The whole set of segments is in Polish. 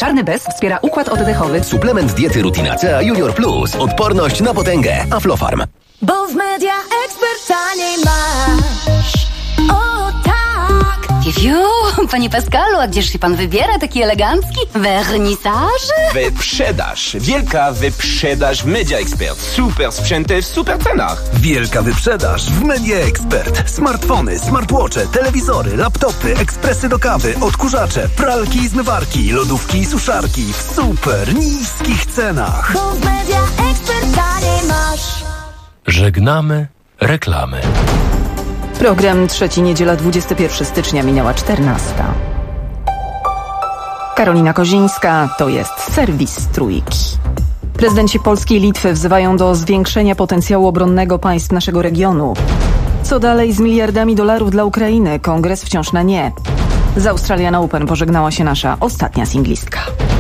Czarny bez wspiera układ oddechowy. Suplement diety Rutina C Junior Plus. Odporność na potęgę. Aflofarm. Bo w Media Expert taniej masz. O tak! Fiu, panie Pascalu, a gdzież się pan wybiera taki elegancki? Wernisaż? Wyprzedaż. Wielka wyprzedaż w Media Expert. Super sprzęty w super cenach. Wielka wyprzedaż w Media Expert. Smartfony, smartwatche, telewizory, laptopy, ekspresy do kawy, odkurzacze, pralki i zmywarki, lodówki i suszarki w super niskich cenach. Bo w Media Expert taniej masz. Żegnamy reklamy. Program Trzeci, niedziela 21 stycznia, minęła 14. Karolina Kozińska, to jest serwis Trójki. Prezydenci Polski i Litwy wzywają do zwiększenia potencjału obronnego państw naszego regionu. Co dalej z miliardami dolarów dla Ukrainy? Kongres wciąż na nie. Z Australian Open pożegnała się nasza ostatnia singlistka.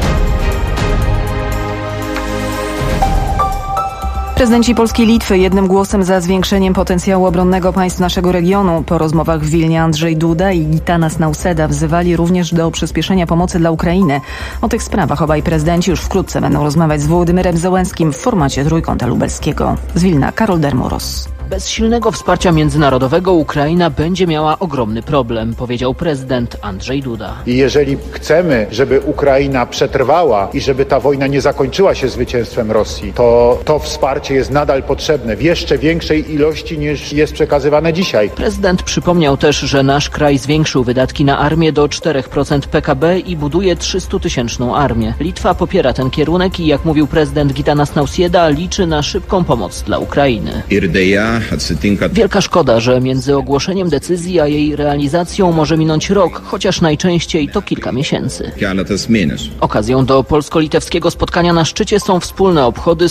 Prezydenci Polski i Litwy jednym głosem za zwiększeniem potencjału obronnego państw naszego regionu. Po rozmowach w Wilnie Andrzej Duda i Gitanas Nauseda wzywali również do przyspieszenia pomocy dla Ukrainy. O tych sprawach obaj prezydenci już wkrótce będą rozmawiać z Wołodymyrem Zełenskim w formacie Trójkąta Lubelskiego. Z Wilna Karol Dermoros. Bez silnego wsparcia międzynarodowego Ukraina będzie miała ogromny problem, powiedział prezydent Andrzej Duda. I jeżeli chcemy, żeby Ukraina przetrwała i żeby ta wojna nie zakończyła się zwycięstwem Rosji, to wsparcie jest nadal potrzebne w jeszcze większej ilości niż jest przekazywane dzisiaj. Prezydent przypomniał też, że nasz kraj zwiększył wydatki na armię do 4% PKB i buduje 300-tysięczną armię. Litwa popiera ten kierunek i, jak mówił prezydent Gitanas Nauseda, liczy na szybką pomoc dla Ukrainy. Wielka szkoda, że między ogłoszeniem decyzji a jej realizacją może minąć rok, chociaż najczęściej to kilka miesięcy. Okazją do polsko-litewskiego spotkania na szczycie są wspólne obchody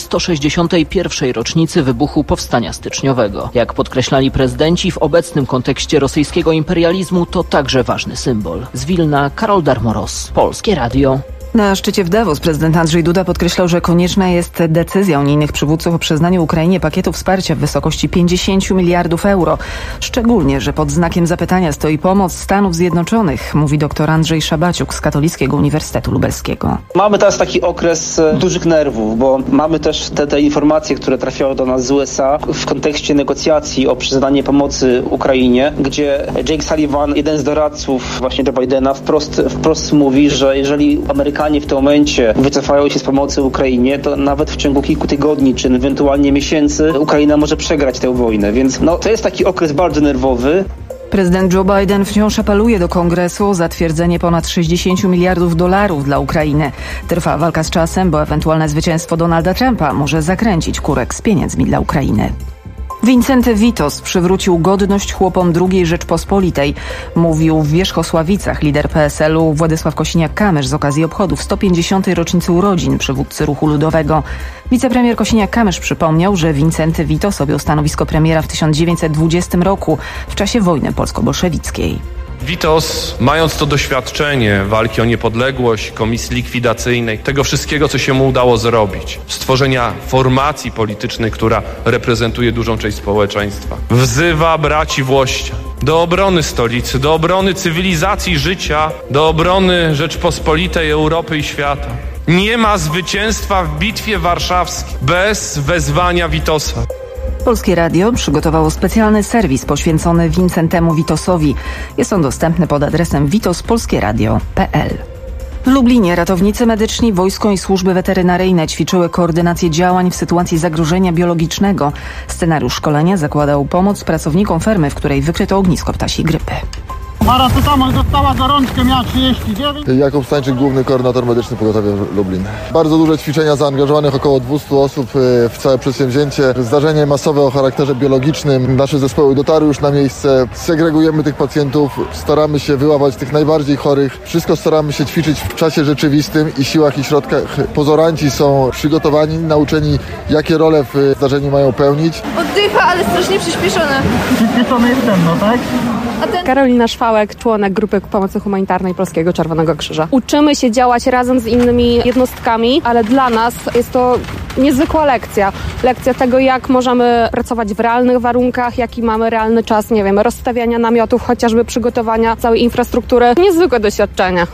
161. rocznicy wybuchu Powstania Styczniowego. Jak podkreślali prezydenci, w obecnym kontekście rosyjskiego imperializmu to także ważny symbol. Z Wilna Karol Darmoros, Polskie Radio. Na szczycie w Davos prezydent Andrzej Duda podkreślał, że konieczna jest decyzja unijnych przywódców o przyznaniu Ukrainie pakietu wsparcia w wysokości 50 miliardów euro. Szczególnie, że pod znakiem zapytania stoi pomoc Stanów Zjednoczonych, mówi dr Andrzej Szabaciuk z Katolickiego Uniwersytetu Lubelskiego. Mamy teraz taki okres dużych nerwów, bo mamy też te informacje, które trafiały do nas z USA w kontekście negocjacji o przyznanie pomocy Ukrainie, gdzie Jake Sullivan, jeden z doradców właśnie do Bidena, wprost mówi, że jeżeli Amerykanie w tym momencie wycofają się z pomocy Ukrainie, to nawet w ciągu kilku tygodni, czy ewentualnie miesięcy Ukraina może przegrać tę wojnę, więc to jest taki okres bardzo nerwowy. Prezydent Joe Biden wciąż apeluje do Kongresu o zatwierdzenie ponad 60 miliardów dolarów dla Ukrainy. Trwa walka z czasem, bo ewentualne zwycięstwo Donalda Trumpa może zakręcić kurek z pieniędzmi dla Ukrainy. Wincenty Witos przywrócił godność chłopom II Rzeczpospolitej, mówił w Wierzchosławicach lider PSL-u Władysław Kosiniak-Kamysz z okazji obchodów 150. rocznicy urodzin przywódcy ruchu ludowego. Wicepremier Kosiniak-Kamysz przypomniał, że Wincenty Witos objął stanowisko premiera w 1920 roku w czasie wojny polsko-bolszewickiej. Witos, mając to doświadczenie walki o niepodległość, komisji likwidacyjnej, tego wszystkiego, co się mu udało zrobić, stworzenia formacji politycznej, która reprezentuje dużą część społeczeństwa, wzywa braci Włościan do obrony stolicy, do obrony cywilizacji życia, do obrony Rzeczpospolitej, Europy i świata. Nie ma zwycięstwa w Bitwie Warszawskiej bez wezwania Witosa. Polskie Radio przygotowało specjalny serwis poświęcony Wincentemu Witosowi. Jest on dostępny pod adresem witospolskieradio.pl. W Lublinie ratownicy medyczni, wojsko i służby weterynaryjne ćwiczyły koordynację działań w sytuacji zagrożenia biologicznego. Scenariusz szkolenia zakładał pomoc pracownikom fermy, w której wykryto ognisko ptasiej grypy. Paracetamol dostała gorączkę, miała 39. Jakub Stańczyk, główny koordynator medyczny pogotowia Lublin. Bardzo duże ćwiczenia, zaangażowanych około 200 osób w całe przedsięwzięcie. Zdarzenie masowe o charakterze biologicznym. Nasze zespoły dotarły już na miejsce. Segregujemy tych pacjentów, staramy się wyłapać tych najbardziej chorych. Wszystko staramy się ćwiczyć w czasie rzeczywistym i siłach i środkach. Pozoranci są przygotowani, nauczeni, jakie role w zdarzeniu mają pełnić. Oddycha, ale strasznie przyspieszone. Przyspieszone jest ten, tak? Karolina Szwałek, członek Grupy Pomocy Humanitarnej Polskiego Czerwonego Krzyża. Uczymy się działać razem z innymi jednostkami, ale dla nas jest to niezwykła lekcja. Lekcja tego, jak możemy pracować w realnych warunkach, jaki mamy realny czas, rozstawiania namiotów, chociażby przygotowania całej infrastruktury. Niezwykłe doświadczenie.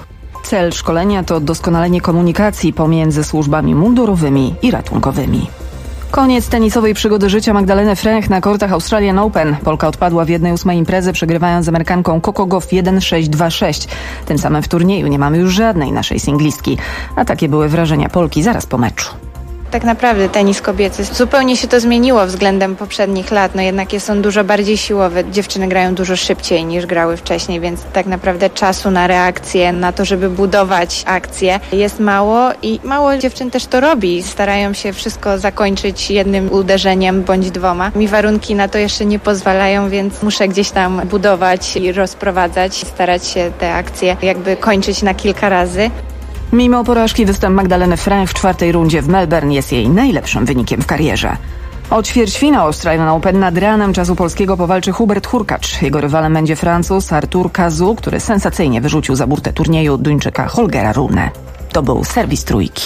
Cel szkolenia to doskonalenie komunikacji pomiędzy służbami mundurowymi i ratunkowymi. Koniec tenisowej przygody życia Magdaleny Fręch na kortach Australian Open. Polka odpadła w 1/8 imprezy, przegrywając z Amerykanką Coco Gauff 1-6-2-6. Tym samym w turnieju nie mamy już żadnej naszej singlistki. A takie były wrażenia Polki zaraz po meczu. Tak naprawdę tenis kobiecy zupełnie się to zmieniło względem poprzednich lat. Jednak jest on dużo bardziej siłowy. Dziewczyny grają dużo szybciej niż grały wcześniej, więc tak naprawdę czasu na reakcję, na to, żeby budować akcję jest mało i mało dziewczyn też to robi. Starają się wszystko zakończyć jednym uderzeniem bądź dwoma. Mi warunki na to jeszcze nie pozwalają, więc muszę gdzieś tam budować i rozprowadzać, starać się te akcje jakby kończyć na kilka razy. Mimo porażki występ Magdaleny Fręch w 4. rundzie w Melbourne jest jej najlepszym wynikiem w karierze. O ćwierćfinał Australian Open nad ranem czasu polskiego powalczy Hubert Hurkacz. Jego rywalem będzie Francuz Artur Cazaux, który sensacyjnie wyrzucił za burtę turnieju Duńczyka Holgera Rune. To był serwis Trójki.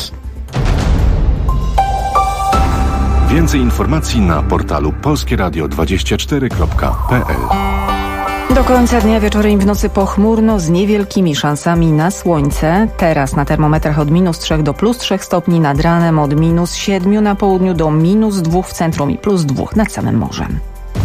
Więcej informacji na portalu polskieradio24.pl. Do końca dnia wieczorem i w nocy pochmurno z niewielkimi szansami na słońce. Teraz na termometrach od -3 do +3 stopni, nad ranem od -7 na południu do -2 w centrum i +2 nad samym morzem.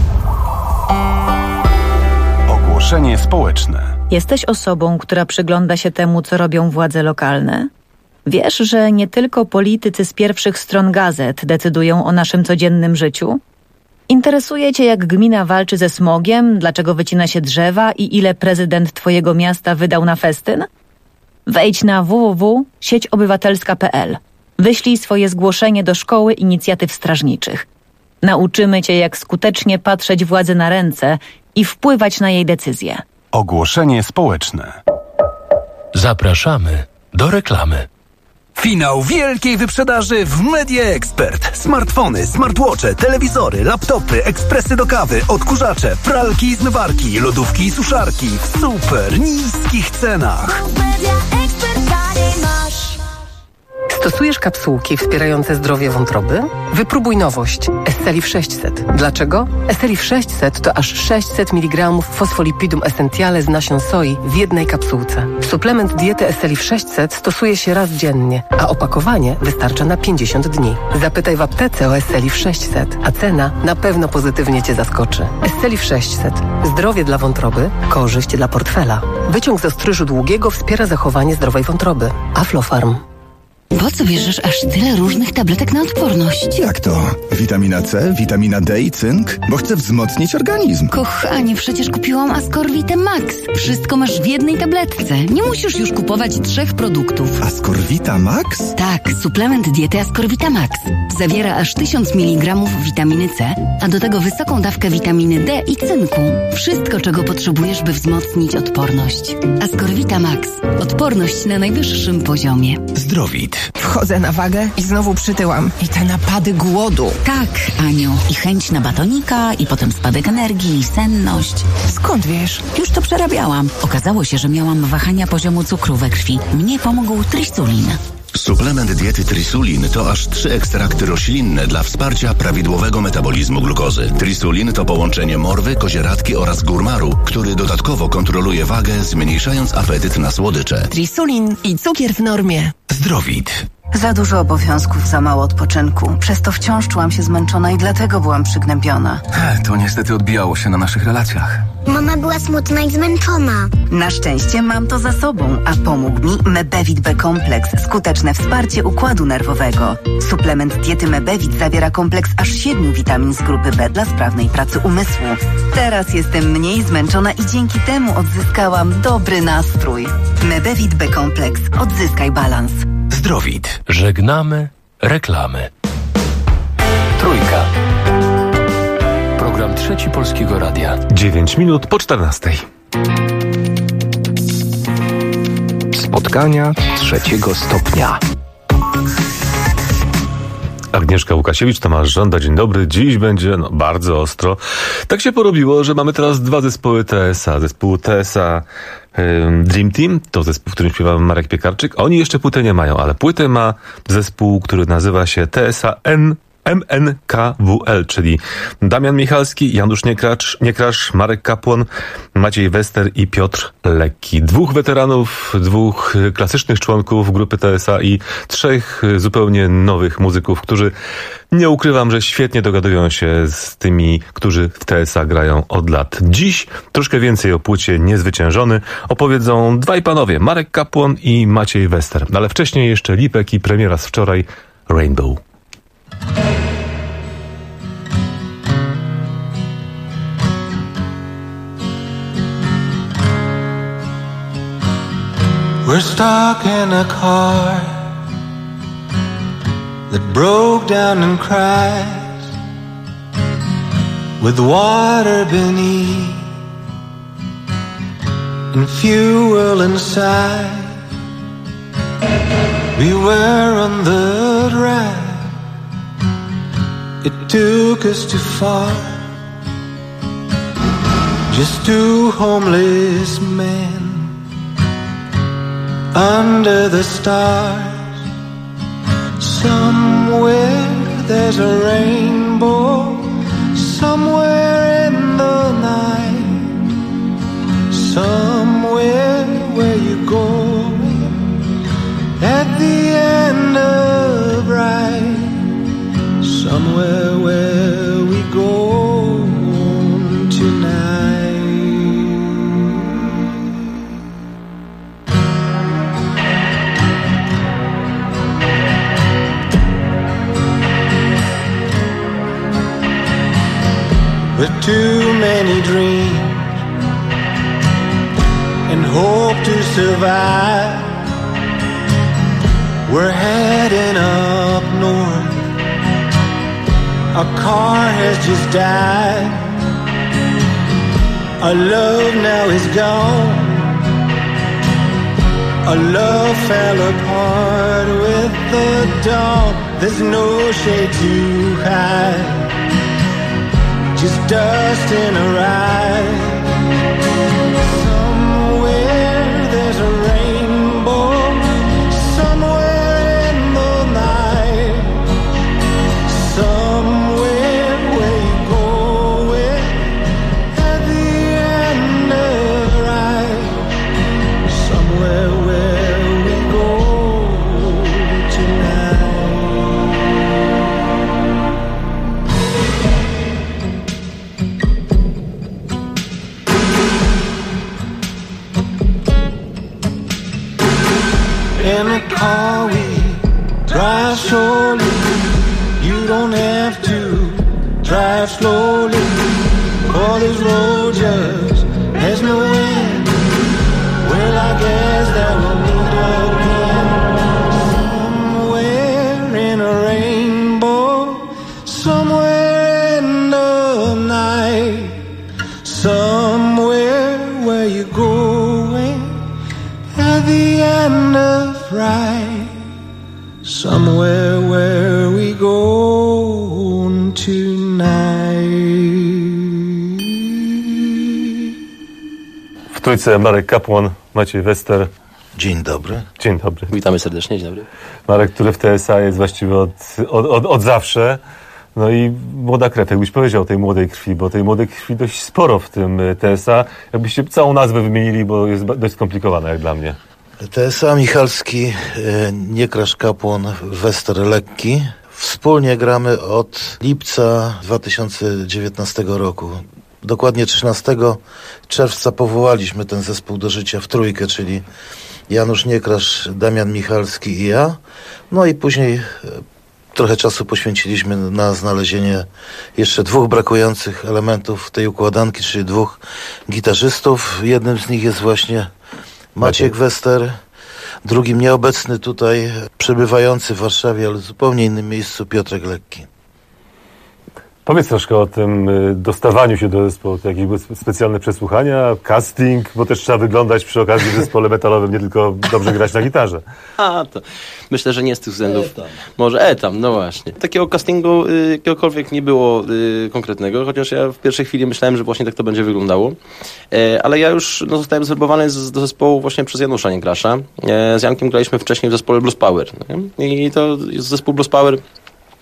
Ogłoszenie społeczne. Jesteś osobą, która przygląda się temu, co robią władze lokalne? Wiesz, że nie tylko politycy z pierwszych stron gazet decydują o naszym codziennym życiu? Interesuje Cię, jak gmina walczy ze smogiem, dlaczego wycina się drzewa i ile prezydent Twojego miasta wydał na festyn? Wejdź na www.sieciobywatelska.pl. Wyślij swoje zgłoszenie do Szkoły Inicjatyw Strażniczych. Nauczymy Cię, jak skutecznie patrzeć władzy na ręce i wpływać na jej decyzje. Ogłoszenie społeczne. Zapraszamy do reklamy. Finał wielkiej wyprzedaży w Media Expert. Smartfony, smartwatche, telewizory, laptopy, ekspresy do kawy, odkurzacze, pralki i zmywarki, lodówki i suszarki w super niskich cenach. Stosujesz kapsułki wspierające zdrowie wątroby? Wypróbuj nowość Estelif 600. Dlaczego? Estelif 600 to aż 600 mg fosfolipidum essentiale z nasion soi w jednej kapsułce. Suplement diety Estelif 600 stosuje się raz dziennie, a opakowanie wystarcza na 50 dni. Zapytaj w aptece o Estelif 600, a cena na pewno pozytywnie Cię zaskoczy. Estelif 600. Zdrowie dla wątroby, korzyść dla portfela. Wyciąg z ostryżu długiego wspiera zachowanie zdrowej wątroby. Aflofarm. Po co bierzesz aż tyle różnych tabletek na odporność? Jak to? Witamina C, witamina D i cynk? Bo chcę wzmocnić organizm. Kochanie, przecież kupiłam Ascorvite Max. Wszystko masz w jednej tabletce. Nie musisz już kupować 3 produktów. Ascorvita Max? Tak, suplement diety Ascorvita Max. Zawiera aż 1000 mg witaminy C, a do tego wysoką dawkę witaminy D i cynku. Wszystko, czego potrzebujesz, by wzmocnić odporność. Ascorvita Max. Odporność na najwyższym poziomie. Zdrowit. Wchodzę na wagę i znowu przytyłam. I te napady głodu. Tak, Aniu. I chęć na batonika, i potem spadek energii, i senność. Skąd wiesz? Już to przerabiałam. Okazało się, że miałam wahania poziomu cukru we krwi. Mnie pomógł Trisulin. Suplement diety Trisulin to aż 3 ekstrakty roślinne dla wsparcia prawidłowego metabolizmu glukozy. Trisulin to połączenie morwy, kozieradki oraz górmaru, który dodatkowo kontroluje wagę, zmniejszając apetyt na słodycze. Trisulin i cukier w normie. Zdrowit. Za dużo obowiązków, za mało odpoczynku. Przez to wciąż czułam się zmęczona i dlatego byłam przygnębiona. To niestety odbijało się na naszych relacjach. Mama była smutna i zmęczona. Na szczęście mam to za sobą, a pomógł mi Mebevit B-kompleks. Skuteczne wsparcie układu nerwowego. Suplement diety Mebevit zawiera kompleks aż 7 witamin z grupy B dla sprawnej pracy umysłu. Teraz jestem mniej zmęczona i dzięki temu odzyskałam dobry nastrój. Mebevit B-kompleks. Odzyskaj balans. Zdrowit. Żegnamy reklamy. Trójka. Program Trzeci Polskiego Radia. 9 minut po 14. Spotkania trzeciego stopnia. Agnieszka Łukasiewicz, Tomasz Żąda, dzień dobry. Dziś będzie bardzo ostro. Tak się porobiło, że mamy teraz 2 zespoły TSA. Zespół TSA Dream Team, to zespół, w którym śpiewa Marek Piekarczyk. Oni jeszcze płytę nie mają, ale płytę ma zespół, który nazywa się TSA MNKWL, czyli Damian Michalski, Janusz Niekrasz, Marek Kapłon, Maciej Wester i Piotr Lekki. 2 weteranów, 2 klasycznych członków grupy TSA i 3 zupełnie nowych muzyków, którzy, nie ukrywam, że świetnie dogadują się z tymi, którzy w TSA grają od lat. Dziś troszkę więcej o płycie Niezwyciężony opowiedzą 2 panowie, Marek Kapłon i Maciej Wester. Ale wcześniej jeszcze Lipek i premiera z wczoraj, Rainbow. We're stuck in a car that broke down and crashed with water beneath and fuel inside. We were on the drive, it took us too far. Just 2 homeless men under the stars. Somewhere there's a rainbow, somewhere in the night, somewhere where you go at the end of ride, somewhere where we go tonight. With too many dreams and hope to survive, we're heading up north. Our car has just died. Our love now is gone. Our love fell apart with the dawn. There's no shade to hide, just dust in a ride. Somewhere there's a rainbow, somewhere in the night, somewhere where you go at the end of the ride, somewhere where we go tonight. In a car we drive slowly. You don't have to drive slowly, for this road just has no end. Well, I guess that we'll meet again somewhere in a rainbow, somewhere in the night, somewhere where you're going at the end of ride, somewhere where we go tonight. W trójce Marek Kapłon, Maciej Wester. Dzień dobry. Dzień dobry. Witamy serdecznie, dzień dobry. Marek, który w TSA jest właściwie od zawsze. No i młoda krew, jakbyś powiedział tej młodej krwi, bo tej młodej krwi dość sporo w tym TSA. Jakbyście całą nazwę wymienili, bo jest dość skomplikowana jak dla mnie. TSA Michalski, Niekrasz, Kapłon, Wester, Lekki. Wspólnie gramy od lipca 2019 roku. Dokładnie 13 czerwca powołaliśmy ten zespół do życia w trójkę, czyli Janusz Niekrasz, Damian Michalski i ja. No i później trochę czasu poświęciliśmy na znalezienie jeszcze 2 brakujących elementów tej układanki, czyli 2 gitarzystów. Jednym z nich jest właśnie Maciek Wester, drugim nieobecny tutaj, przebywający w Warszawie, ale w zupełnie innym miejscu, Piotrek Lekki. Powiedz troszkę o tym dostawaniu się do zespołu, to jakieś były specjalne przesłuchania, casting, bo też trzeba wyglądać przy okazji w zespole metalowym, nie tylko dobrze grać na gitarze. To myślę, że nie z tych względów. Może no właśnie. Takiego castingu jakiegokolwiek nie było konkretnego, chociaż ja w pierwszej chwili myślałem, że właśnie tak to będzie wyglądało. Ale ja już zostałem zwerbowany do zespołu właśnie przez Janusza Niekrasza. Z Jankiem graliśmy wcześniej w zespole Blues Power. I to jest zespół Blues Power.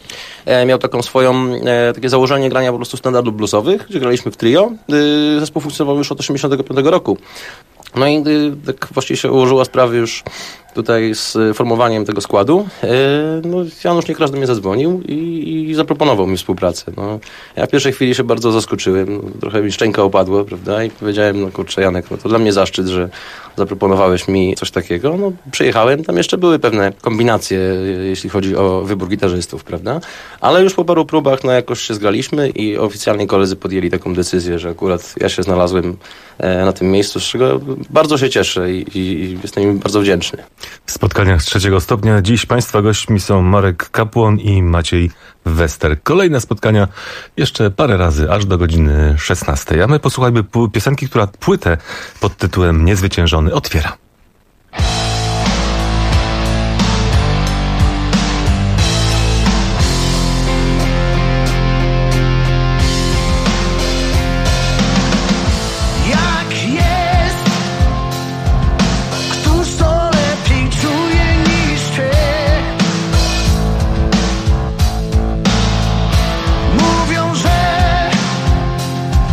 miał taką swoją, takie założenie grania po prostu standardów bluesowych, gdzie graliśmy w trio. Zespół funkcjonował już od 1985 roku. No i tak właściwie się ułożyła sprawa już tutaj z formowaniem tego składu. No, Janusz Niekrasz do mnie zadzwonił i zaproponował mi współpracę. No, ja w pierwszej chwili się bardzo zaskoczyłem. Trochę mi szczęka opadła, prawda? I powiedziałem, no kurczę Janek, no to dla mnie zaszczyt, że zaproponowałeś mi coś takiego. No, przyjechałem, tam jeszcze były pewne kombinacje, jeśli chodzi o wybór gitarzystów, prawda? Ale już po paru próbach, no jakoś się zgraliśmy i oficjalnie koledzy podjęli taką decyzję, że akurat ja się znalazłem na tym miejscu, z czego bardzo się cieszę i jestem im bardzo wdzięczny. W spotkaniach z 3 stopnia dziś Państwa gośćmi są Marek Kapłon i Maciej Wester. Kolejne spotkania jeszcze parę razy, aż do godziny 16. A my posłuchajmy piosenki, która płytę pod tytułem Niezwyciężony otwiera.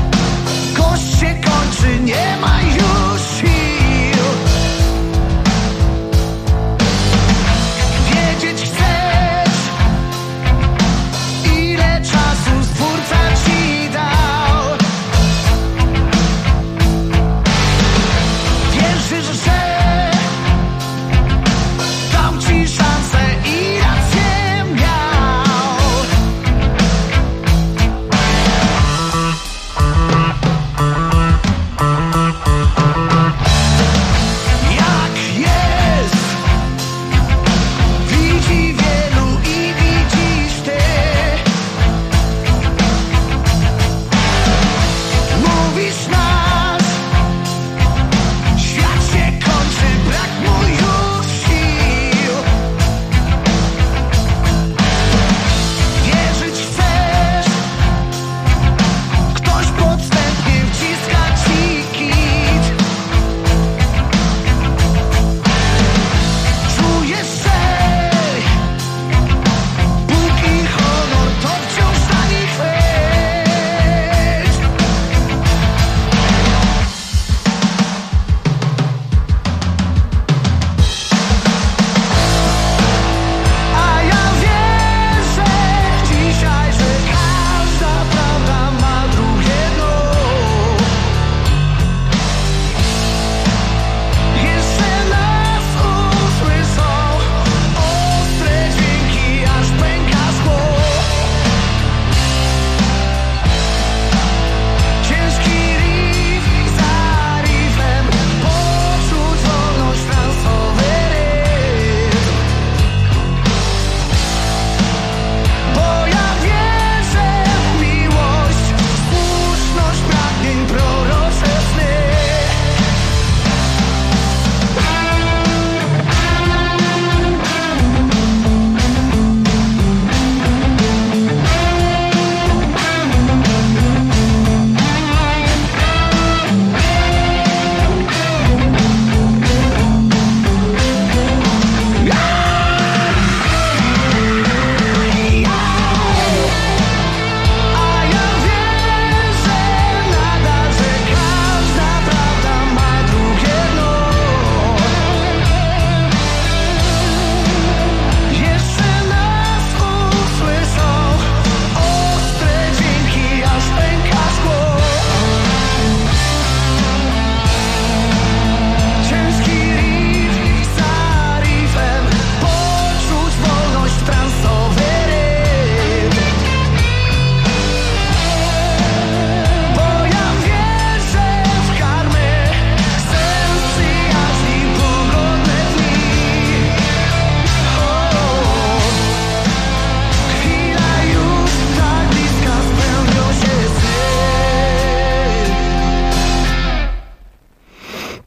Nie ma już sił.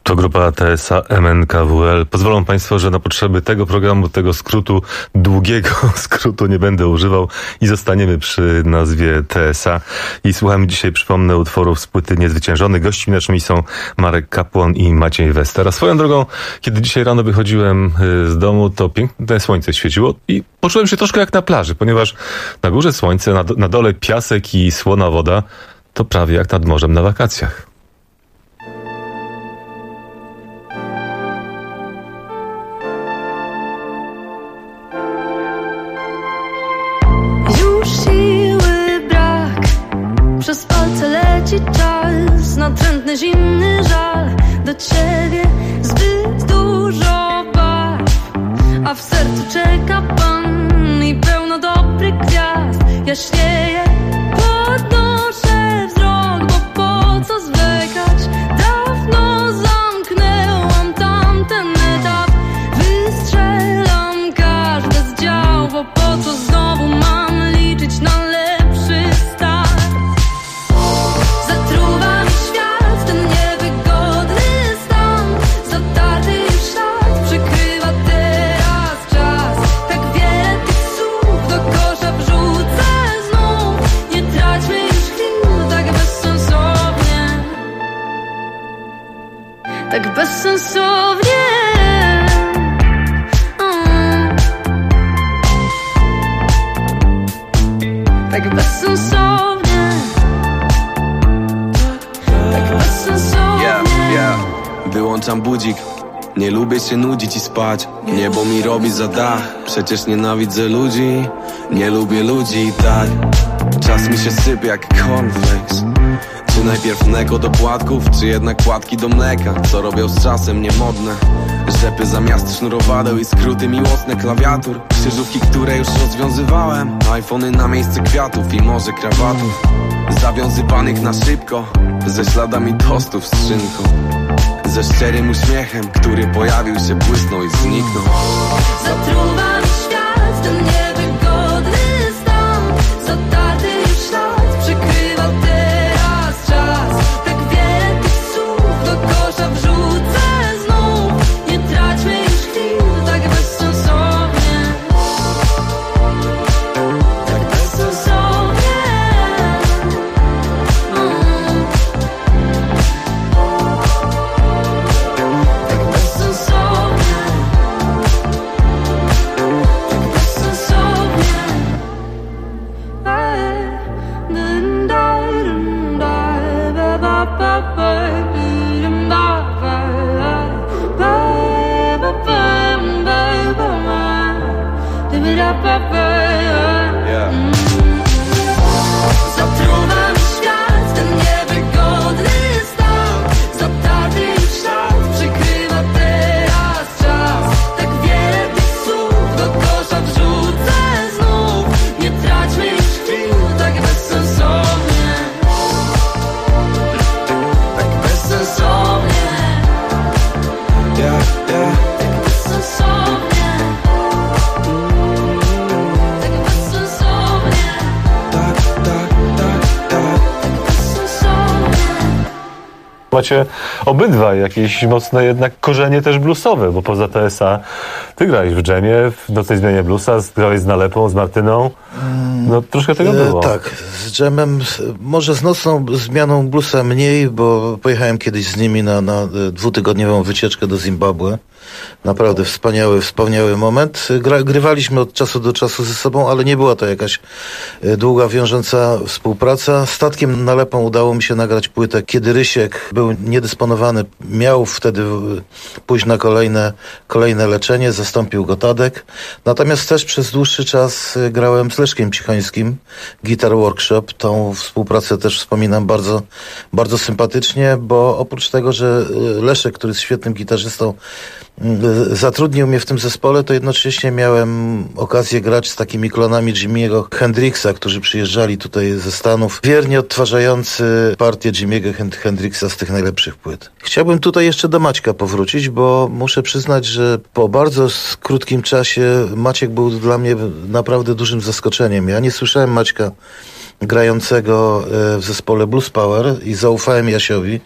To grupa TSA MNKWL. Pozwolą Państwo, że na potrzeby tego programu, tego skrótu, długiego skrótu nie będę używał i zostaniemy przy nazwie TSA. I słuchamy dzisiaj, przypomnę, utworów z płyty Niezwyciężony. Gośćmi naszymi są Marek Kapłon i Maciej Wester. A swoją drogą, kiedy dzisiaj rano wychodziłem z domu, to piękne słońce świeciło i poczułem się troszkę jak na plaży, ponieważ na górze słońce, na dole piasek i słona woda, to prawie jak nad morzem na wakacjach. Przez palce leci czas, natrętny, zimny żal. Do ciebie zbyt dużo barw, a w sercu czeka pan i pełno dobrych gwiazd. Jaśnieje, podnoszę wzrok, bo po co zwlekać? Dawno zamknęłam tamten etap. Wystrzelam każde z dział, bo po co znowu mam liczyć na lepszy start? Zatruwa mi świat, ten niewygodny stan. Zatarty już ślad przykrywa teraz czas. Tak wiele tych słów do kosza wrzucę znów. Nie traćmy już chwil tak bezsensownie. Tak bezsensownie. Tak bezsensownie. Wyłączam budzik. Nie lubię się nudzić i spać. Niebo mi robi za dach. Przecież nienawidzę ludzi. Nie lubię ludzi i tak. Czas mi się sypie jak cornflakes. Czy najpierw mleko do płatków, czy jednak płatki do mleka? Co robią z czasem niemodne? Rzepy zamiast sznurowadeł i skróty miłosne klawiatur. Krzyżówki, które już rozwiązywałem. iPhony na miejsce kwiatów i może krawatów. Zawiązywanych na szybko, ze śladami tostów z szynką. Ze szczerym uśmiechem, który pojawił się, błysnął i zniknął. Zatruwa mi świat, ten niewygodny stan. Zatarty już ślad przykrywa teraz czas. Tak wiele tych słów do kosza wrzucę znów. Nie traćmy już chwil tak bezsensownie. Tak bezsensownie. Zatruwa mi świat, ten niewygodny stan. Zatarty już ślad przykrywa teraz czas. Tak wiele tych słów do kosza wrzucę znów. Nie traćmy już chwil tak bezsensownie. Tak bezsensownie. Tak bezsensownie. Macie obydwaj jakieś mocne jednak korzenie też bluesowe, bo poza TSA ty grałeś w dżemie, w Nocnej Zmianie Bluesa, grałeś z Nalepą, z Martyną. No troszkę tego było. Tak, z dżemem, może z Nocną Zmianą Bluesa mniej, bo pojechałem kiedyś z nimi na dwutygodniową wycieczkę do Zimbabwe. Naprawdę wspaniały moment. Grywaliśmy od czasu do czasu ze sobą, ale nie była to jakaś długa, wiążąca współpraca. Statkiem Nalepą udało mi się nagrać płytę, kiedy Rysiek był niedysponowany. Miał wtedy pójść na kolejne leczenie, zastąpił go Tadek. Natomiast też przez dłuższy czas grałem z Leszkiem Cichońskim, Guitar Workshop. Tą współpracę też wspominam bardzo, bardzo sympatycznie, bo oprócz tego, że Leszek, który jest świetnym gitarzystą, zatrudnił mnie w tym zespole, to jednocześnie miałem okazję grać z takimi klonami Jimiego Hendrixa, którzy przyjeżdżali tutaj ze Stanów, wiernie odtwarzający partię Jimiego Hendrixa z tych najlepszych płyt. Chciałbym tutaj jeszcze do Maćka powrócić, bo muszę przyznać, że po bardzo krótkim czasie Maciek był dla mnie naprawdę dużym zaskoczeniem. Ja nie słyszałem Maćka grającego w zespole Blues Power i zaufałem Jasiowi,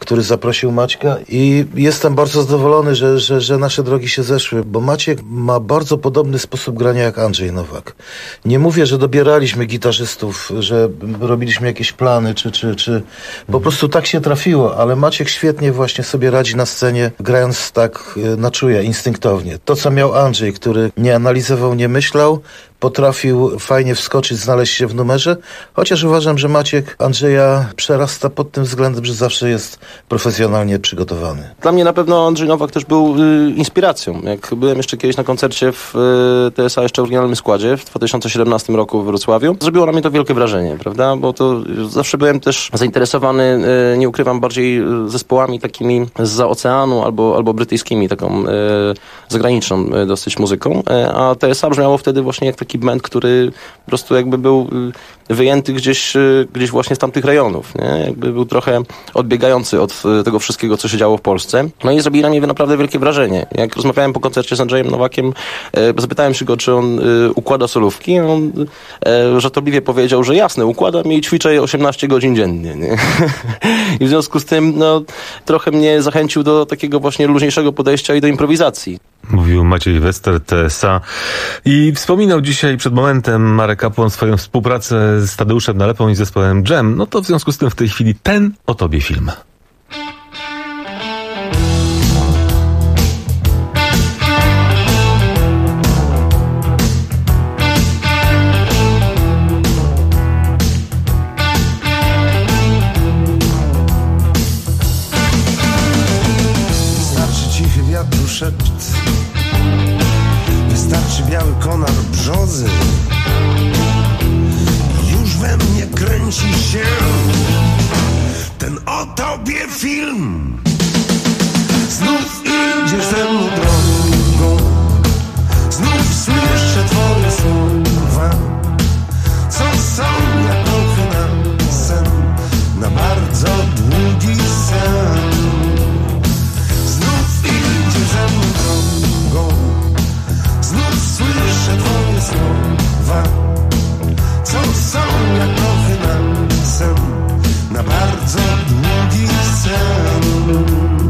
który zaprosił Maćka i jestem bardzo zadowolony, że nasze drogi się zeszły, bo Maciek ma bardzo podobny sposób grania jak Andrzej Nowak. Nie mówię, że dobieraliśmy gitarzystów, że robiliśmy jakieś plany, czy po prostu tak się trafiło, ale Maciek świetnie właśnie sobie radzi na scenie, grając tak na czuje, instynktownie. To, co miał Andrzej, który nie analizował, nie myślał, potrafił fajnie wskoczyć, znaleźć się w numerze, chociaż uważam, że Maciek Andrzeja przerasta pod tym względem, że zawsze jest profesjonalnie przygotowany. Dla mnie na pewno Andrzej Nowak też był inspiracją. Jak byłem jeszcze kiedyś na koncercie w TSA jeszcze w oryginalnym składzie w 2017 roku w Wrocławiu, zrobiło na mnie to wielkie wrażenie, prawda? Bo to zawsze byłem też zainteresowany, nie ukrywam, bardziej zespołami takimi zza oceanu albo brytyjskimi, taką zagraniczną dosyć muzyką, a TSA brzmiało wtedy właśnie jak taki band, który po prostu jakby był wyjęty gdzieś właśnie z tamtych rejonów, nie? Jakby był trochę odbiegający od tego wszystkiego, co się działo w Polsce. No i zrobili na mnie naprawdę wielkie wrażenie. Jak rozmawiałem po koncercie z Andrzejem Nowakiem, zapytałem się go, czy on układa solówki. On żartobliwie powiedział, że jasne, układam i ćwiczę 18 godzin dziennie, nie? I w związku z tym trochę mnie zachęcił do takiego właśnie luźniejszego podejścia i do improwizacji. Mówił Maciej Wester, TSA. I wspominał dzisiaj przed momentem Marek Kapłon swoją współpracę z Tadeuszem Nalepą i zespołem Dżem. No to w związku z tym w tej chwili ten o tobie film. Wystarczy cichy wiatru szept, wystarczy biały konar brzozy. Już we mnie kręci się ten o tobie film. Znów idziesz ze mną drogą, znów słyszę twoje słowa, co są jak ruchy na sen, na bardzo długi sen. Znów idziesz ze mną drogą, znów słyszę twoje słowa, co są jak prochy na sen, na bardzo długi sen.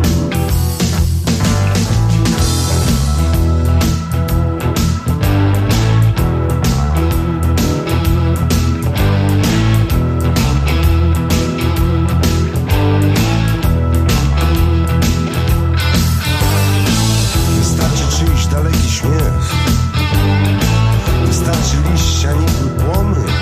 Wystarczy czyjś daleki śmiech, wystarczy liścia nikły płomyk.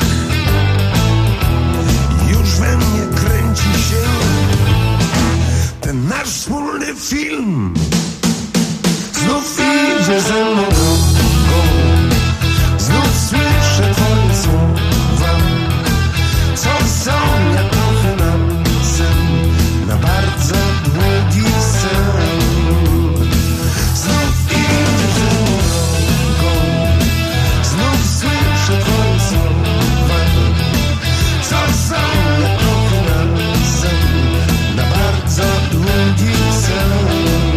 Już we mnie kręci się ten nasz wspólny film. Znów idziesz ze mną drogą, znów słyszę twoje słowa, co są jak prochy na sen, na bardzo długi sen. Znów idziesz ze mną drogą, znów słyszę twoje słowa, co są jak prochy na sen, na bardzo długi sen.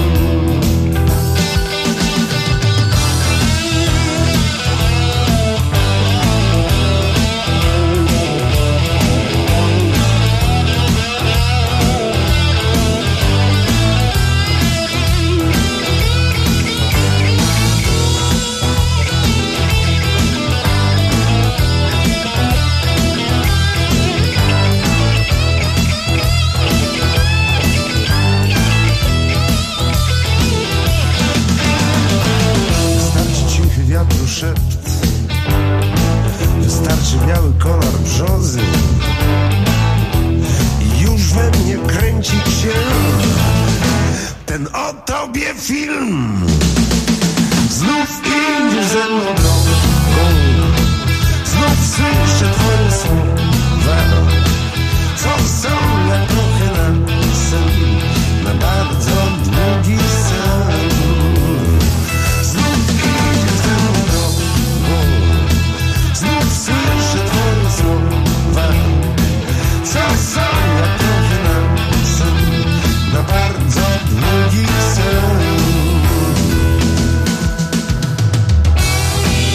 Wystarczy cichy wiatru szept, wystarczy biały konar brzozy. I już we mnie kręci się ten o tobie film. Znów idziesz ze mną drogą, znów słyszę twoje słowa, co są jak prochy na sen, na bardzo długi sen. Znów idziesz ze mną drogą, znów słyszę twoje słowa, co są jak prochy na sen, na bardzo długi sen.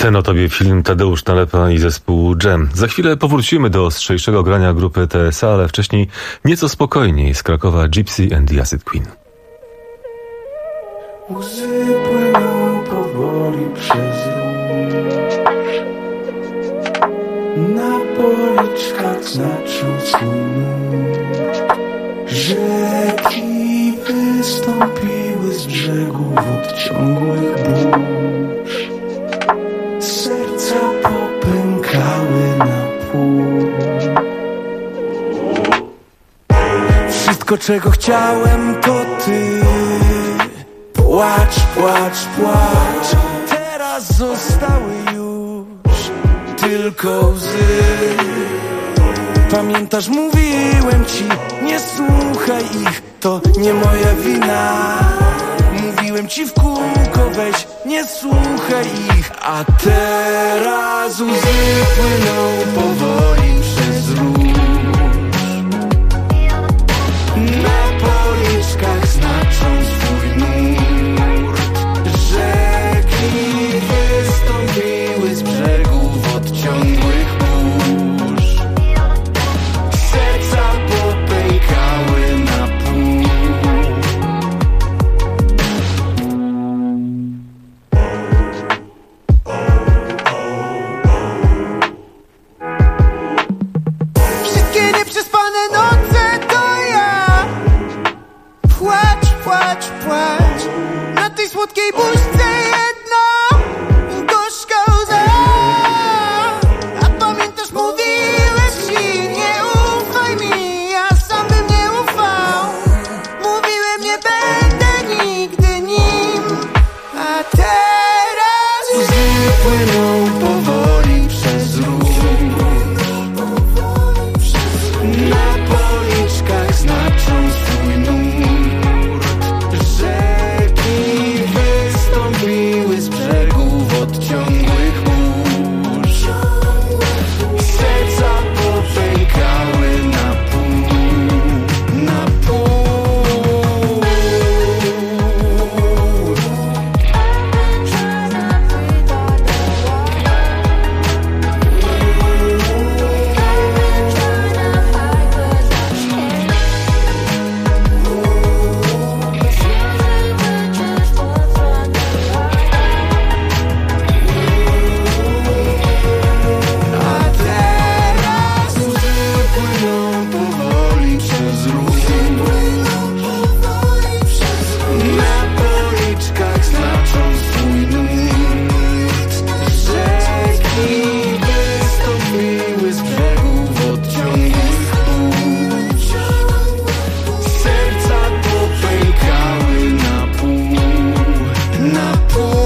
Ten o tobie film Tadeusz Nalepa i zespół Jam. Za chwilę powrócimy do ostrzejszego grania grupy TSA, ale wcześniej nieco spokojniej z Krakowa Gypsy and the Acid Queen. Łzy płyną powoli przez róż. Na policzkach znaczył swój nóż. Rzeki wystąpiły z brzegów od ciągłych burz. Serca popękały na pół. Wszystko, czego chciałem, to ty. Płacz, płacz, płacz. Teraz zostały już tylko łzy. Pamiętasz, mówiłem ci, nie słuchaj ich, to nie moja wina. Mówiłem ci w kółko, weź, nie słuchaj ich. A teraz łzy płyną powoli przez róż. Na policzkach znaczą swój nurt. Rzeki wystąpiły z brzegów od ciągłych burz. Serca popękały na pół. Wszystkie nieprzespane noce to ja. Płacz, płacz, płacz. Na tej słodkiej buźce jedna gorzka łza. A pamiętasz, mówiłeś ci, nie ufaj mi, ja sam bym nie ufał. Mówiłem, nie będę nigdy nim. A teraz łzy płyną powoli przez róż. Na policzkach znaczą swój nurt. Rzeki wystąpiły z brzegów od ciągłych burz. Serca popękały na pół, na pół. A teraz łzy płyną powoli przez róż. Na policzkach znaczą swój nurt. Rzeki wystąpiły z brzegów od ciągłych burz. Serca popękały na pół, na pół.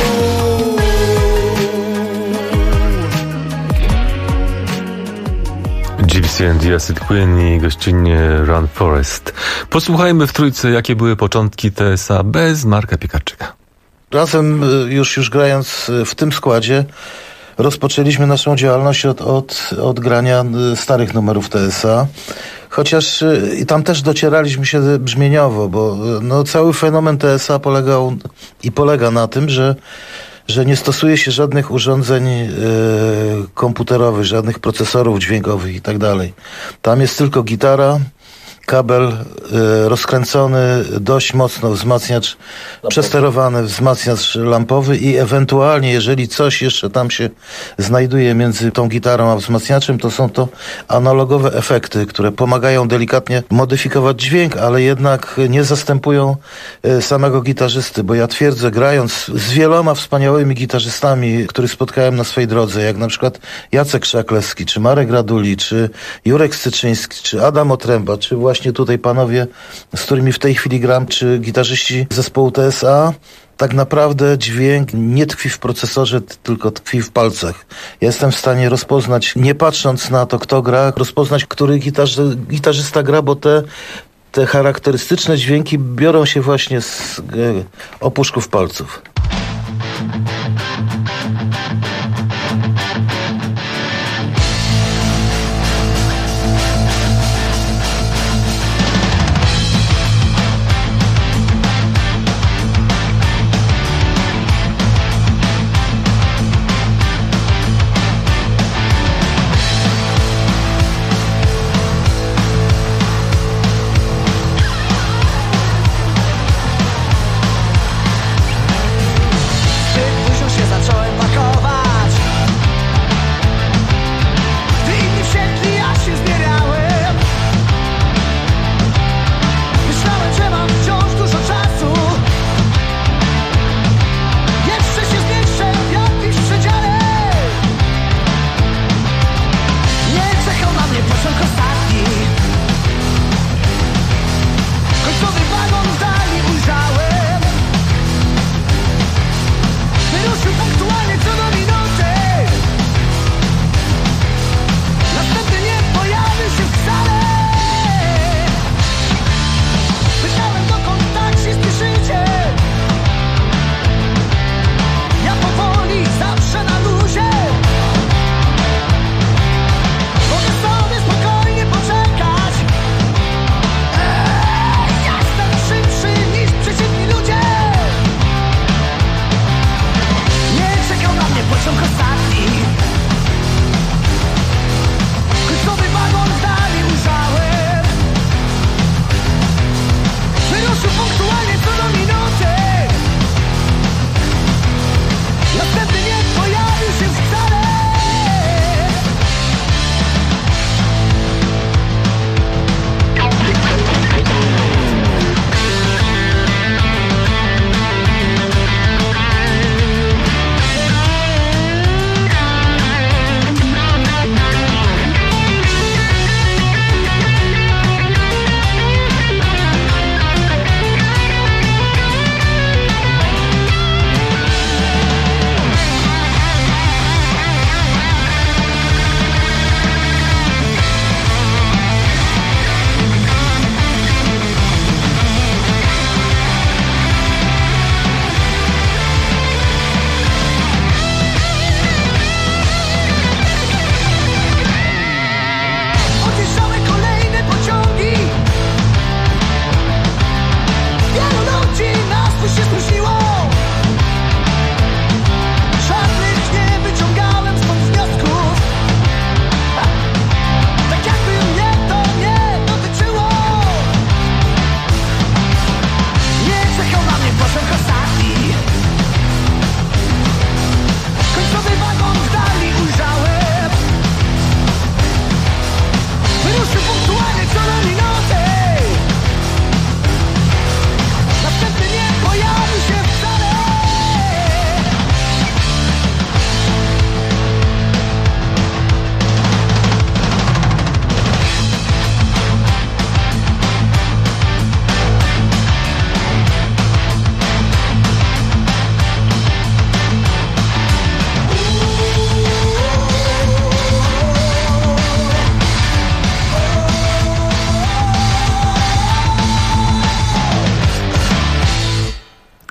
Gypsy and the Acid Queen i gościnnie Run Forest. Posłuchajmy w trójce, jakie były początki TSA bez Marka Piekarczyka. Razem już grając w tym składzie rozpoczęliśmy naszą działalność od grania starych numerów TSA. Chociaż i tam też docieraliśmy się brzmieniowo, bo no, cały fenomen TSA polegał i polega na tym, że nie stosuje się żadnych urządzeń komputerowych, żadnych procesorów dźwiękowych i tak dalej. Tam jest tylko gitara, kabel rozkręcony, dość mocno wzmacniacz przesterowany, wzmacniacz lampowy i ewentualnie, jeżeli coś jeszcze tam się znajduje między tą gitarą a wzmacniaczem, to są to analogowe efekty, które pomagają delikatnie modyfikować dźwięk, ale jednak nie zastępują samego gitarzysty, bo ja twierdzę, grając z wieloma wspaniałymi gitarzystami, których spotkałem na swojej drodze, jak na przykład Jacek Szaklewski, czy Marek Raduli, czy Jurek Styczyński, czy Adam Otręba, czy właśnie tutaj panowie, z którymi w tej chwili gram, czy gitarzyści zespołu TSA, tak naprawdę dźwięk nie tkwi w procesorze, tylko tkwi w palcach. Ja jestem w stanie rozpoznać, nie patrząc na to, kto gra, rozpoznać, który gitarzysta gra, bo te charakterystyczne dźwięki biorą się właśnie z opuszków palców.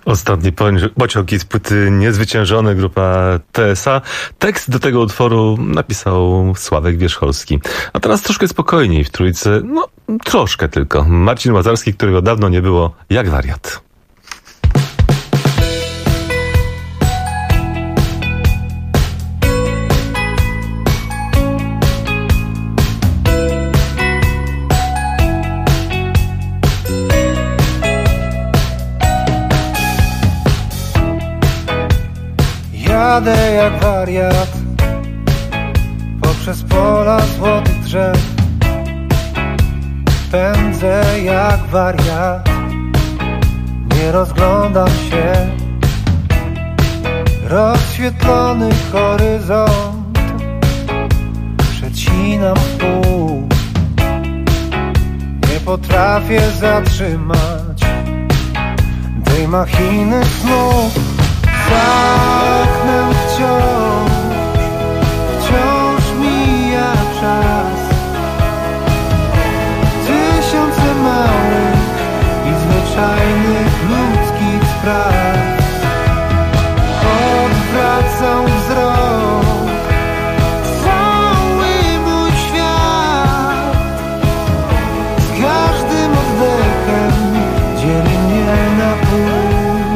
Ostatni pociąg z płyty Niezwyciężony, grupa TSA. Tekst do tego utworu napisał Sławek Wierzcholski. A teraz troszkę spokojniej w trójce, no troszkę tylko. Marcin Łazarski, którego dawno nie było, jak wariat. Jadę jak wariat poprzez pola złotych drzew. Pędzę jak wariat, nie rozglądam się. Rozświetlony horyzont przecinam w pół. Nie potrafię zatrzymać tej machiny snów. Za oknem wciąż mija czas. Tysiące małych i zwyczajnych ludzkich spraw. Odwracam wzrok, cały mój świat. Z każdym oddechem dzieli mnie na pół.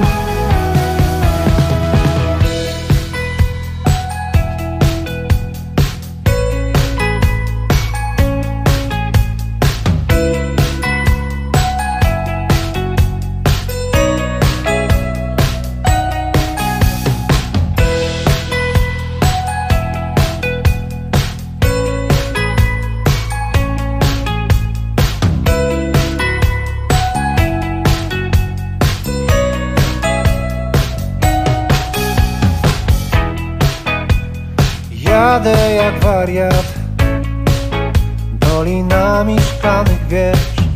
Jadę jak wariat dolinami szklanych wież.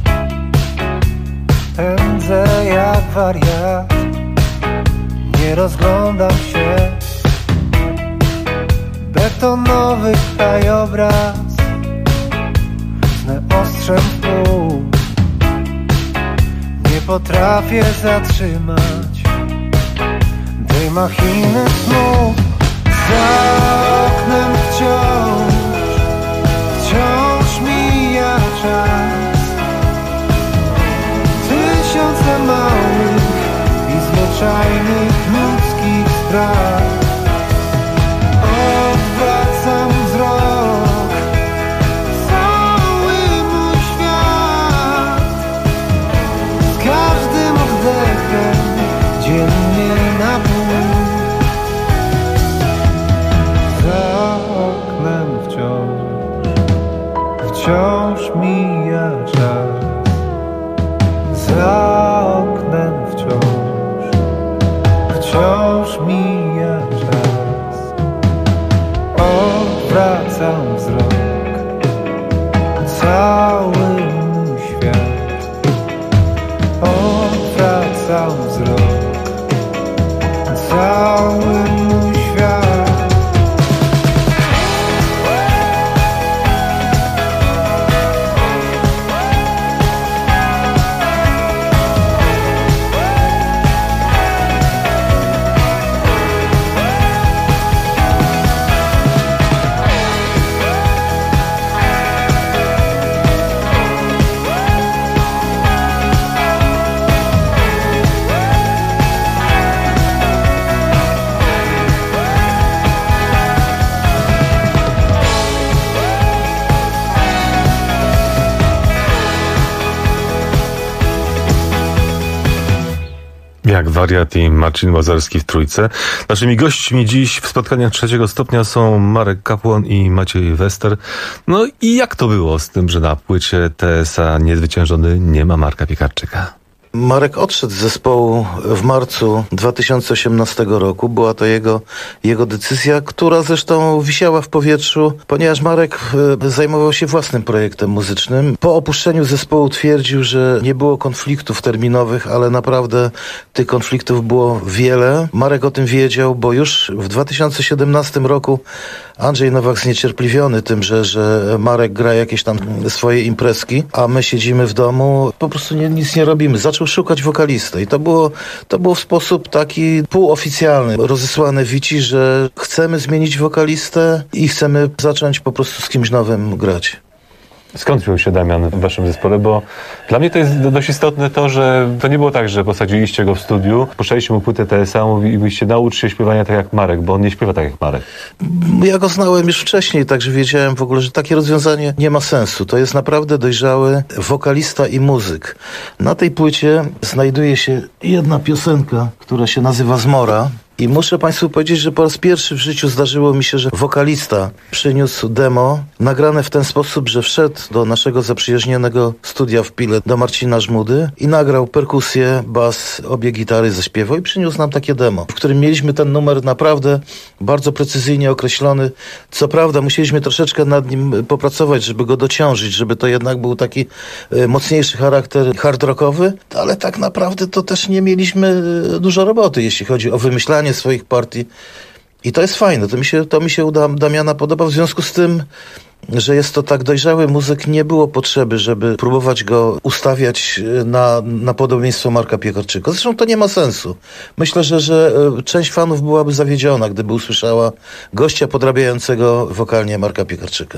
Pędzę jak wariat, nie rozglądam się. Betonowy krajobraz tnę ostrzem w pół. Nie potrafię zatrzymać tej machiny snów. Za oknem wciąż mija czas. Tysiące małych i zwyczajnych ludzkich spraw. Odwracam wzrok, cały mój świat. Z każdym oddechem dzieli mnie na pół. Wciąż mija czas. Za oknem wciąż mija czas. Odwracam wzrok, cały mój świat. Odwracam wzrok, cały mój świat. Jak wariat i Marcin Łazarski w trójce. Naszymi gośćmi dziś w spotkaniach 3. stopnia są Marek Kapłon i Maciej Wester. No i jak to było z tym, że na płycie TSA Niezwyciężony nie ma Marka Piekarczyka? Marek odszedł z zespołu w marcu 2018 roku. Była to jego decyzja, która zresztą wisiała w powietrzu, ponieważ Marek zajmował się własnym projektem muzycznym. Po opuszczeniu zespołu twierdził, że nie było konfliktów terminowych, ale naprawdę tych konfliktów było wiele. Marek o tym wiedział, bo już w 2017 roku Andrzej Nowak zniecierpliwiony tym, że Marek gra jakieś tam swoje imprezki, a my siedzimy w domu, po prostu nic nie robimy. Zaczął zaczął szukać wokalistę i to było w sposób taki półoficjalny, rozesłane wici, że chcemy zmienić wokalistę i chcemy zacząć po prostu z kimś nowym grać. Skąd wziął się Damian w waszym zespole? Bo dla mnie to jest dość istotne to, że to nie było tak, że posadziliście go w studiu, puszczaliście mu płytę TSA i mówiliście, naucz się śpiewania tak jak Marek, bo on nie śpiewa tak jak Marek. Ja go znałem już wcześniej, także wiedziałem w ogóle, że takie rozwiązanie nie ma sensu. To jest naprawdę dojrzały wokalista i muzyk. Na tej płycie znajduje się jedna piosenka, która się nazywa Zmora. I muszę Państwu powiedzieć, że po raz pierwszy w życiu zdarzyło mi się, że wokalista przyniósł demo nagrane w ten sposób, że wszedł do naszego zaprzyjaźnionego studia w Pile do Marcina Żmudy i nagrał perkusję, bas, obie gitary, zaśpiewał i przyniósł nam takie demo, w którym mieliśmy ten numer naprawdę bardzo precyzyjnie określony. Co prawda musieliśmy troszeczkę nad nim popracować, żeby go dociążyć, żeby to jednak był taki mocniejszy charakter hard rockowy, ale tak naprawdę to też nie mieliśmy dużo roboty, jeśli chodzi o wymyślanie swoich partii. I to jest fajne. To mi się u Damiana podoba. W związku z tym, że jest to tak dojrzały muzyk, nie było potrzeby, żeby próbować go ustawiać na podobieństwo Marka Piekarczyka. Zresztą to nie ma sensu. Myślę, że część fanów byłaby zawiedziona, gdyby usłyszała gościa podrabiającego wokalnie Marka Piekarczyka.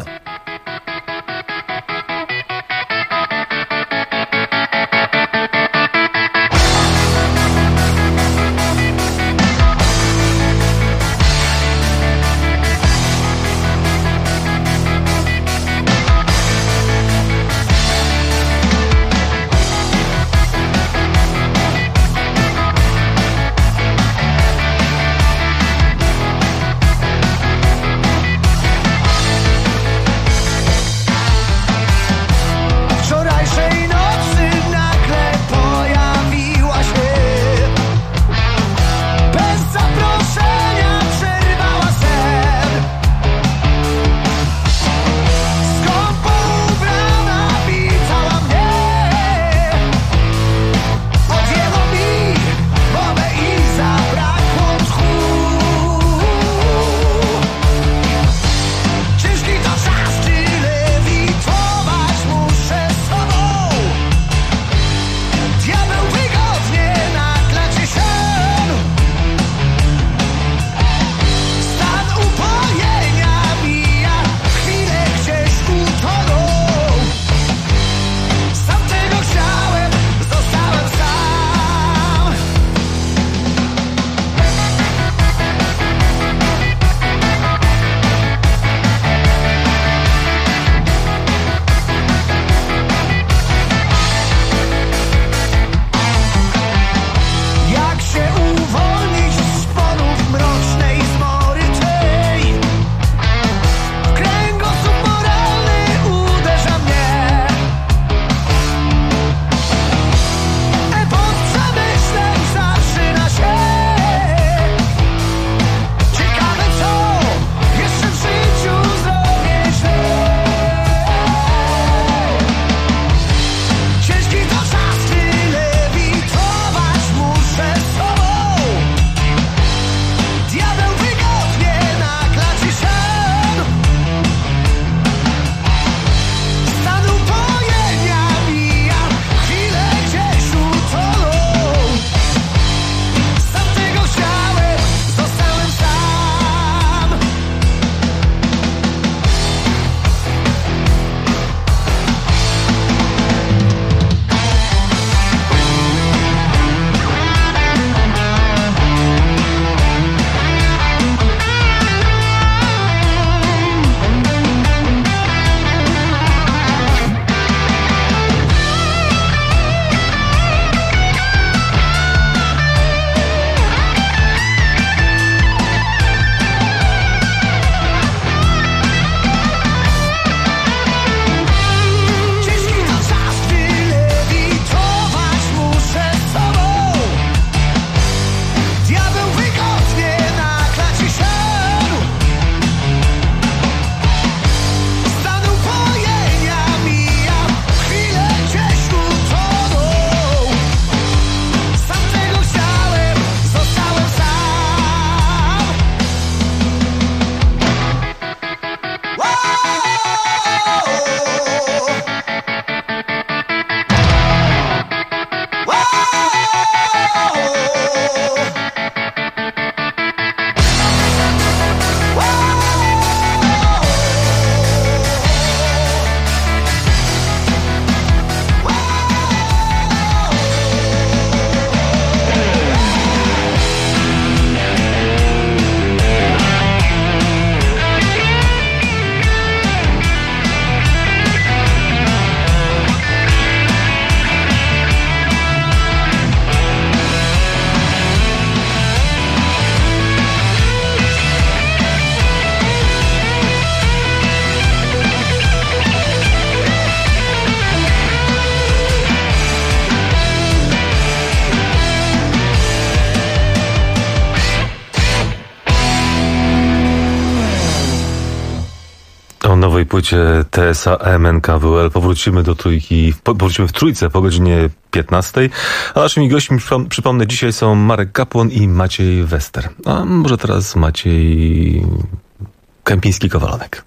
płycie TSA MNKWL. Powrócimy w trójce po godzinie 15. A naszymi gośćmi, przypomnę, dzisiaj są Marek Kapłon i Maciej Wester. A może teraz Maciej Kępiński-Kowalonek.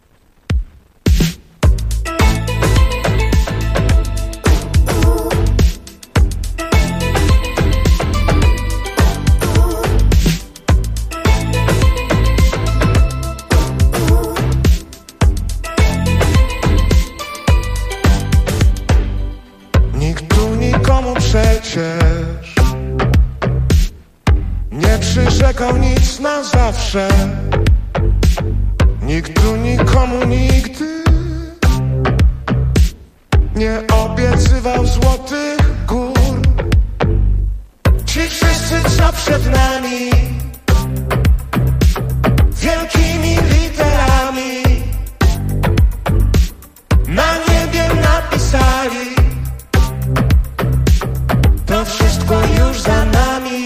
Przecież nie przyrzekał nic na zawsze. Nikt tu nikomu nigdy nie obiecywał złotych gór. Ci wszyscy, co przed nami, wielkimi literami na niebie napisali: to wszystko już za nami.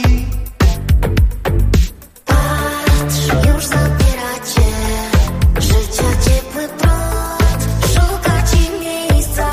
Patrz, już zabieracie życia ciepły prąd, szuka ci miejsca.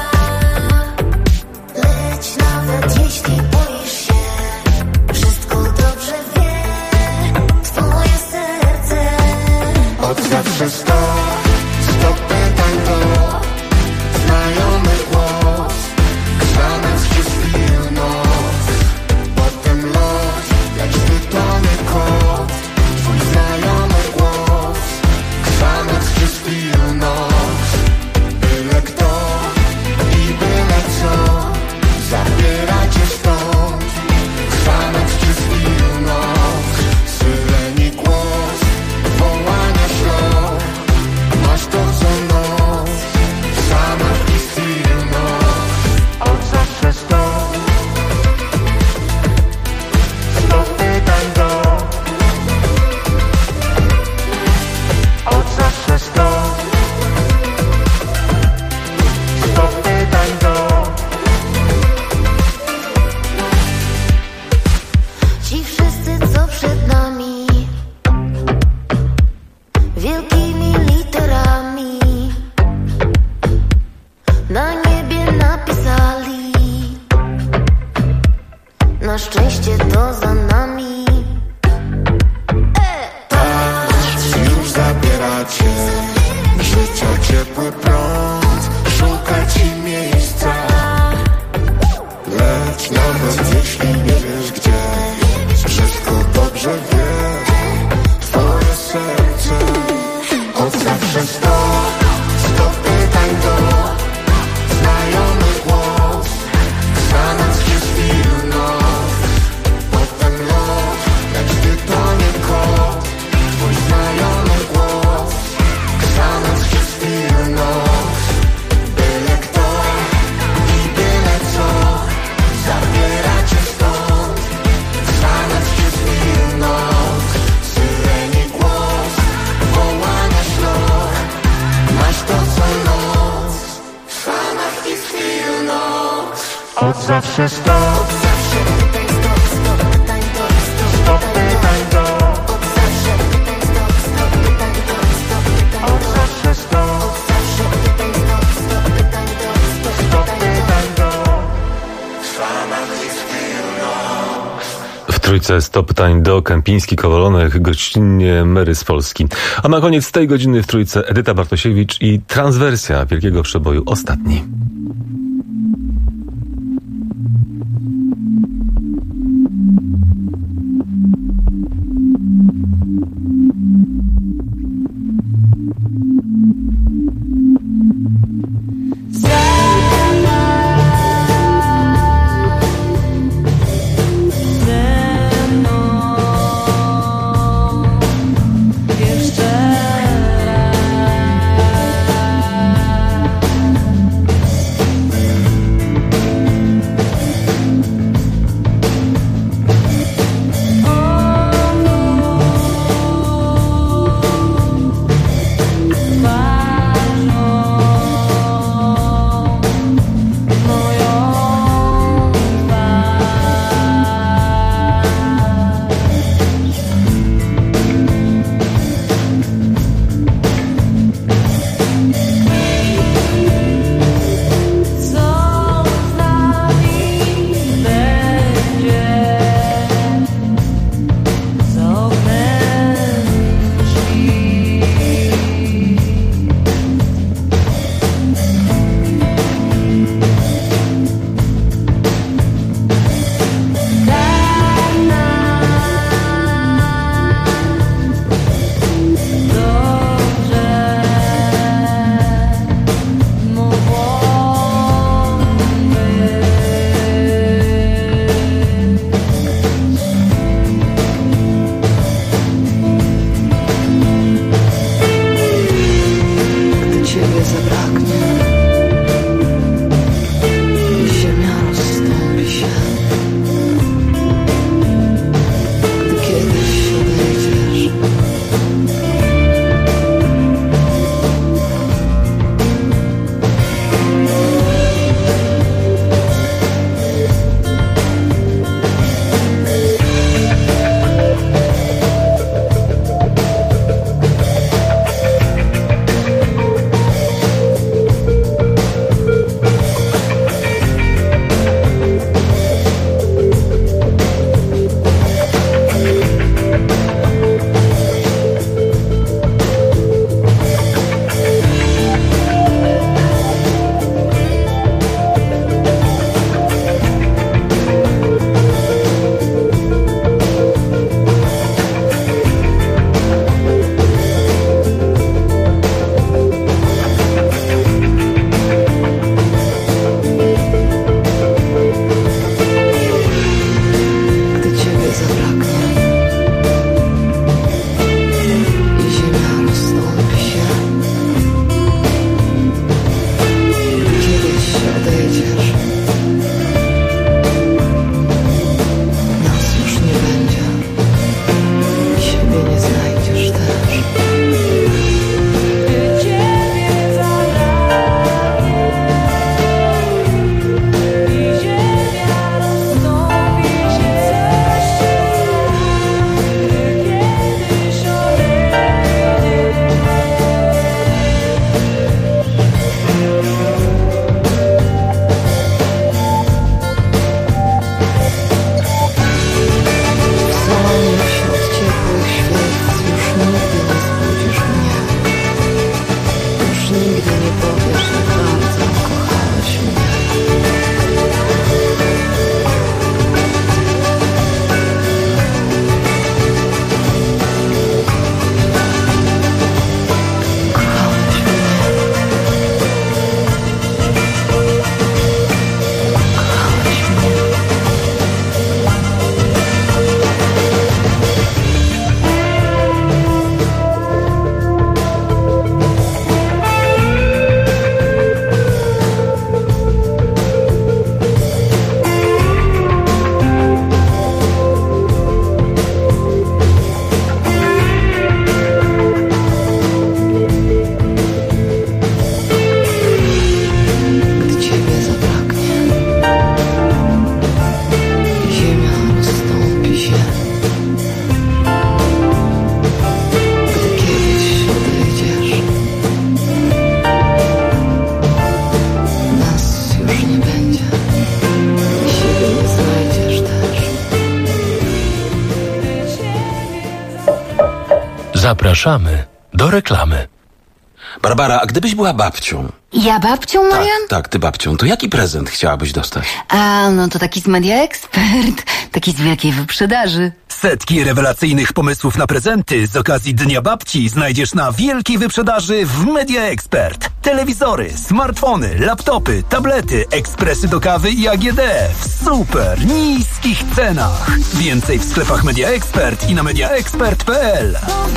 Leć nawet jeśli boisz się, wszystko dobrze wie twoje serce. Od zawsze sto pytań do znajomy głos. Zamiast się zbił noc, potem los, lecz wytonie kot. Twój znajomy głos. Zamiast się zbił noc, byle kto i byle co zabiera cię stąd. Zamiast się zbił noc, syreni głos, wołania ślą. Masz to co noc, zamiast się zbił noc. Od zawsze sto pytań do. Od zawsze sto pytań do. Ci wszyscy, co przed nami, wielkimi literami na niebie napisali: na szczęście to za nami. Patrz, już zabieracie życia ciepły prąd, szuka ci miejsca. Leć nawet jeśli nie wiesz gdzie, wszystko dobrze wie twoje serce. Od zawsze sto pytań do znajomy głos. Zamiast się zbił noc, potem los, lecz wytonie kot. Twój znajomy głos. Zamiast się zbił noc, byle kto i byle co zabiera cię stąd. Zamiast się zbił noc, syreni głos, wołania ślą. Masz to co noc, zamiast się zbił noc. Od zawsze sto pytań do. Od zawsze sto pytań do. Zamiast się zbił noc. W trójce 100 pytań do Kępiński-Kowalonek, gościnnie Mary z Polski. A na koniec tej godziny w trójce Edyta Bartosiewicz i transwersja wielkiego przeboju Ostatni. Jeszcze raz. Zapraszamy do reklamy. Barbara, a gdybyś była babcią? Ja babcią, Marian? Tak, ty babcią. To jaki prezent chciałabyś dostać? A, no to taki z Media Expert. Taki z wielkiej wyprzedaży. Setki rewelacyjnych pomysłów na prezenty z okazji Dnia Babci znajdziesz na wielkiej wyprzedaży w Media Expert. Telewizory, smartfony, laptopy, tablety, ekspresy do kawy i AGD w super niskich cenach. Więcej w sklepach Media Expert i na mediaexpert.pl.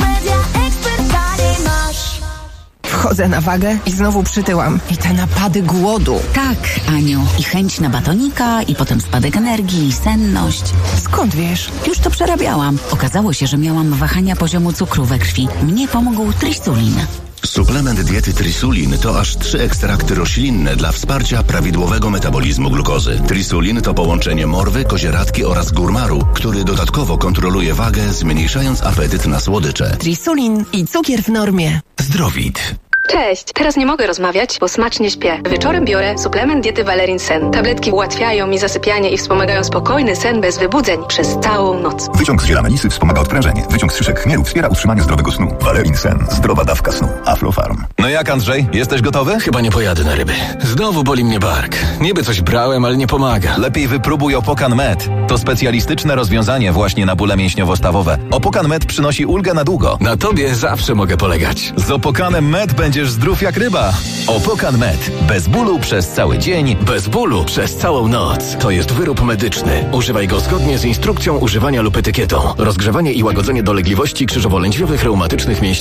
Wchodzę na wagę i znowu przytyłam. I te napady głodu. Tak, Aniu. I chęć na batonika, i potem spadek energii, i senność. Skąd wiesz? Już to przerabiałam. Okazało się, że miałam wahania poziomu cukru we krwi. Mnie pomógł Trisulin. Suplement diety Trisulin to aż 3 ekstrakty roślinne dla wsparcia prawidłowego metabolizmu glukozy. Trisulin to połączenie morwy, kozieradki oraz górmaru, który dodatkowo kontroluje wagę, zmniejszając apetyt na słodycze. Trisulin i cukier w normie. Zdrowit. Cześć, teraz nie mogę rozmawiać, bo smacznie śpię. Wieczorem biorę suplement diety Valerin Sen. Tabletki ułatwiają mi zasypianie i wspomagają spokojny sen bez wybudzeń przez całą noc. Wyciąg z ziela melisy wspomaga odprężenie. Wyciąg z szyszek chmielu wspiera utrzymanie zdrowego snu. Valerin Sen. Zdrowa dawka snu. Aflofarm. No jak, Andrzej? Jesteś gotowy? Chyba nie pojadę na ryby. Znowu boli mnie bark. Niby coś brałem, ale nie pomaga. Lepiej wypróbuj Opokan Med. To specjalistyczne rozwiązanie właśnie na bóle mięśniowo-stawowe. Opokan Med przynosi ulgę na długo. Na tobie zawsze mogę polegać. Z Opokanem Med będziesz zdrów jak ryba. Opokan Med. Bez bólu przez cały dzień. Bez bólu przez całą noc. To jest wyrób medyczny. Używaj go zgodnie z instrukcją używania lub etykietą. Rozgrzewanie i łagodzenie dolegliwości krzyżowo-lędźwiowych, reumatycznych, mięśniowych